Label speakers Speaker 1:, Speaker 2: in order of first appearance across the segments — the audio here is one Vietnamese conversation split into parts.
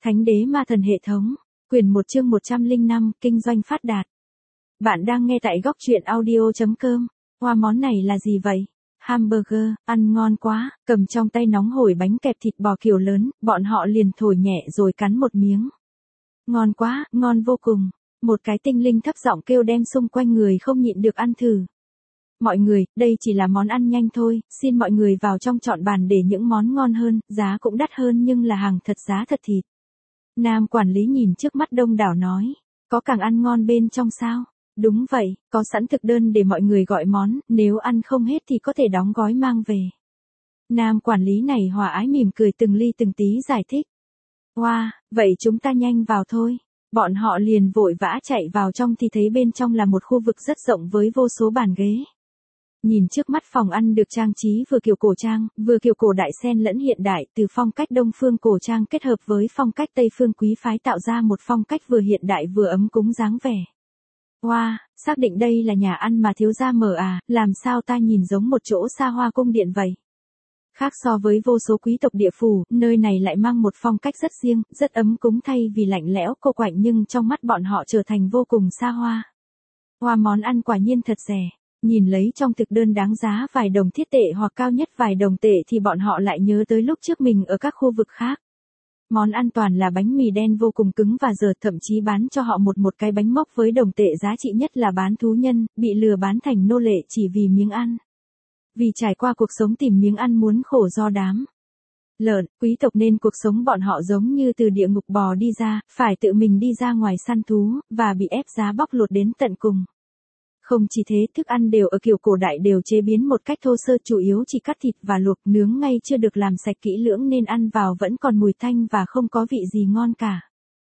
Speaker 1: Thánh đế ma thần hệ thống, quyển 1 chương 105, kinh doanh phát đạt. Bạn đang nghe tại góc truyện audio.com. Hoa món này là gì vậy? Hamburger, ăn ngon quá, cầm trong tay nóng hổi bánh kẹp thịt bò kiểu lớn, bọn họ liền thổi nhẹ rồi cắn một miếng. Ngon quá, ngon vô cùng. Một cái tinh linh thấp giọng kêu đem xung quanh người không nhịn được ăn thử. Mọi người, đây chỉ là món ăn nhanh thôi, xin mọi người vào trong chọn bàn để những món ngon hơn, giá cũng đắt hơn nhưng là hàng thật giá thật thịt. Nam quản lý nhìn trước mắt đông đảo nói, có càng ăn ngon bên trong sao? Đúng vậy, có sẵn thực đơn để mọi người gọi món, nếu ăn không hết thì có thể đóng gói mang về. Nam quản lý này hòa ái mỉm cười từng ly từng tí giải thích. Wow, vậy chúng ta nhanh vào thôi. Bọn họ liền vội vã chạy vào trong thì thấy bên trong là một khu vực rất rộng với vô số bàn ghế. Nhìn trước mắt phòng ăn được trang trí vừa kiểu cổ trang, vừa kiểu cổ đại xen lẫn hiện đại, từ phong cách đông phương cổ trang kết hợp với phong cách tây phương quý phái tạo ra một phong cách vừa hiện đại vừa ấm cúng dáng vẻ. Wow, xác định đây là nhà ăn mà thiếu gia mở à, làm sao ta nhìn giống một chỗ xa hoa cung điện vậy. Khác so với vô số quý tộc địa phủ, nơi này lại mang một phong cách rất riêng, rất ấm cúng thay vì lạnh lẽo cô quạnh nhưng trong mắt bọn họ trở thành vô cùng xa hoa. Hoa món ăn quả nhiên thật rẻ. Nhìn lấy trong thực đơn đáng giá vài đồng thiết tệ hoặc cao nhất vài đồng tệ thì bọn họ lại nhớ tới lúc trước mình ở các khu vực khác. Món ăn toàn là bánh mì đen vô cùng cứng và giờ thậm chí bán cho họ một cái bánh mốc với đồng tệ giá trị nhất là bán thú nhân, bị lừa bán thành nô lệ chỉ vì miếng ăn. Vì trải qua cuộc sống tìm miếng ăn muốn khổ do đám lợn, quý tộc nên cuộc sống bọn họ giống như từ địa ngục bò đi ra, phải tự mình đi ra ngoài săn thú, và bị ép giá bóc lột đến tận cùng. Không chỉ thế, thức ăn đều ở kiểu cổ đại đều chế biến một cách thô sơ chủ yếu chỉ cắt thịt và luộc nướng ngay chưa được làm sạch kỹ lưỡng nên ăn vào vẫn còn mùi tanh và không có vị gì ngon cả.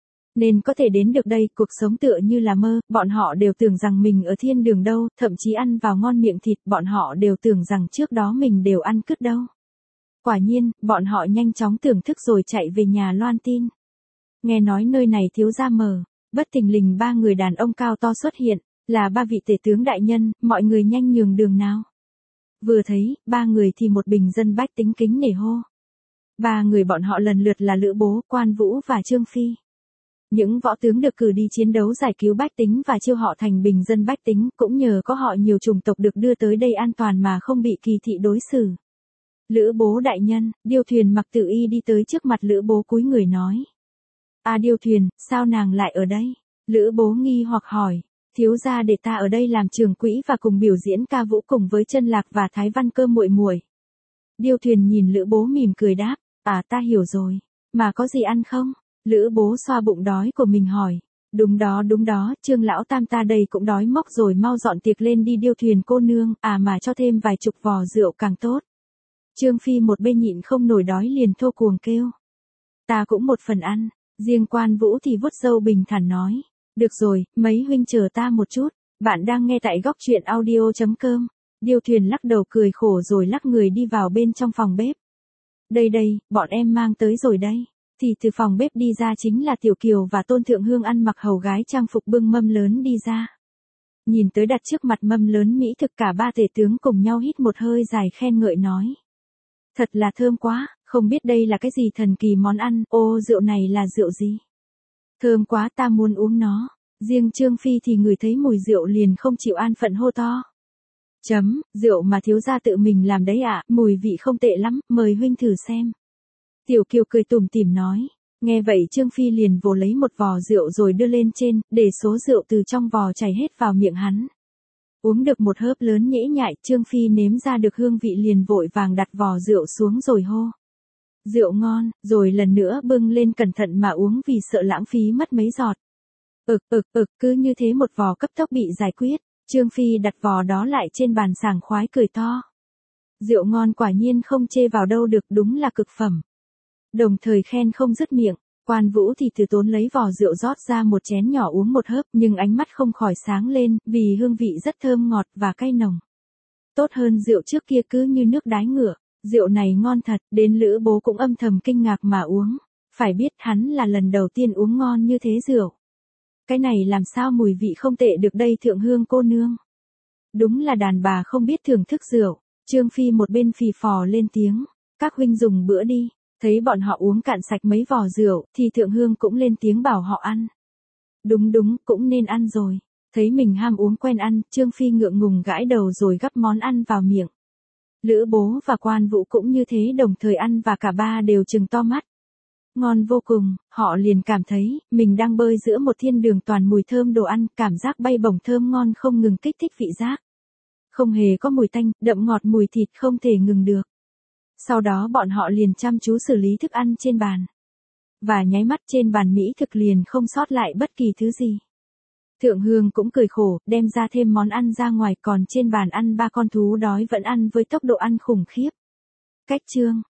Speaker 1: Nên có thể đến được đây, cuộc sống tựa như là mơ, bọn họ đều tưởng rằng mình ở thiên đường đâu, thậm chí ăn vào ngon miệng thịt, bọn họ đều tưởng rằng trước đó mình đều ăn cứt đâu. Quả nhiên, bọn họ nhanh chóng thưởng thức rồi chạy về nhà loan tin. Nghe nói nơi này thiếu gia mở, bất thình lình ba người đàn ông cao to xuất hiện. Là ba vị tể tướng đại nhân, mọi người nhanh nhường đường nào. Vừa thấy, ba người thì một bình dân bách tính kính nể hô. Ba người bọn họ lần lượt là Lữ Bố, Quan Vũ và Trương Phi. Những võ tướng được cử đi chiến đấu giải cứu bách tính và chiêu họ thành bình dân bách tính, cũng nhờ có họ nhiều chủng tộc được đưa tới đây an toàn mà không bị kỳ thị đối xử. Lữ Bố đại nhân, Điêu Thuyền mặc tự y đi tới trước mặt Lữ Bố cúi người nói. À Điêu Thuyền, sao nàng lại ở đây? Lữ Bố nghi hoặc hỏi. Thiếu gia để ta ở đây làm trưởng quỹ và cùng biểu diễn ca vũ cùng với Chân Lạc và Thái Văn Cơ muội muội. Điêu Thuyền nhìn Lữ Bố mỉm cười đáp, à ta hiểu rồi, mà có gì ăn không? Lữ Bố xoa bụng đói của mình hỏi, đúng đó, Trương lão tam ta đây cũng đói móc rồi mau dọn tiệc lên đi Điêu Thuyền cô nương, à mà cho thêm vài chục vò rượu càng tốt. Trương Phi một bên nhịn không nổi đói liền thô cuồng kêu. Ta cũng một phần ăn, riêng Quan Vũ thì vuốt râu bình thản nói. Được rồi, mấy huynh chờ ta một chút, bạn đang nghe tại góc truyện audio.com. Điêu Thuyền lắc đầu cười khổ rồi lắc người đi vào bên trong phòng bếp. Đây, bọn em mang tới rồi đây. Thì từ phòng bếp đi ra chính là Tiểu Kiều và Tôn Thượng Hương ăn mặc hầu gái trang phục bưng mâm lớn đi ra. Nhìn tới đặt trước mặt mâm lớn mỹ thực cả ba tể tướng cùng nhau hít một hơi dài khen ngợi nói. Thật là thơm quá, không biết đây là cái gì thần kỳ món ăn, ô rượu này là rượu gì? Thơm quá ta muốn uống nó. Riêng Trương Phi thì ngửi thấy mùi rượu liền không chịu an phận hô to. Rượu mà thiếu gia tự mình làm đấy ạ, mùi vị không tệ lắm, mời huynh thử xem. Tiểu Kiều cười tủm tỉm nói. Nghe vậy Trương Phi liền vồ lấy một vò rượu rồi đưa lên trên, để số rượu từ trong vò chảy hết vào miệng hắn. Uống được một hớp lớn nhễ nhại, Trương Phi nếm ra được hương vị liền vội vàng đặt vò rượu xuống rồi hô. Rượu ngon, rồi lần nữa bưng lên cẩn thận mà uống vì sợ lãng phí mất mấy giọt. Cứ như thế một vò cấp tốc bị giải quyết, Trương Phi đặt vò đó lại trên bàn sảng khoái cười to. Rượu ngon quả nhiên không chê vào đâu được, đúng là cực phẩm. Đồng thời khen không dứt miệng, Quan Vũ thì từ tốn lấy vò rượu rót ra một chén nhỏ uống một hớp nhưng ánh mắt không khỏi sáng lên vì hương vị rất thơm ngọt và cay nồng. Tốt hơn rượu trước kia cứ như nước đái ngựa. Rượu này ngon thật, đến Lữ Bố cũng âm thầm kinh ngạc mà uống. Phải biết hắn là lần đầu tiên uống ngon như thế rượu. Cái này làm sao mùi vị không tệ được đây Thượng Hương cô nương. Đúng là đàn bà không biết thưởng thức rượu. Trương Phi một bên phì phò lên tiếng. Các huynh dùng bữa đi. Thấy bọn họ uống cạn sạch mấy vò rượu, thì Thượng Hương cũng lên tiếng bảo họ ăn. Đúng đúng, cũng nên ăn rồi. Thấy mình ham uống quen ăn, Trương Phi ngượng ngùng gãi đầu rồi gắp món ăn vào miệng. Lữ Bố và Quan Vũ cũng như thế đồng thời ăn và cả ba đều trừng to mắt. Ngon vô cùng, họ liền cảm thấy, mình đang bơi giữa một thiên đường toàn mùi thơm đồ ăn, cảm giác bay bổng thơm ngon không ngừng kích thích vị giác. Không hề có mùi tanh, đậm ngọt mùi thịt không thể ngừng được. Sau đó bọn họ liền chăm chú xử lý thức ăn trên bàn. Và nháy mắt trên bàn mỹ thực liền không sót lại bất kỳ thứ gì. Thượng Hương cũng cười khổ, đem ra thêm món ăn ra ngoài, còn trên bàn ăn ba con thú đói vẫn ăn với tốc độ ăn khủng khiếp. Cách chương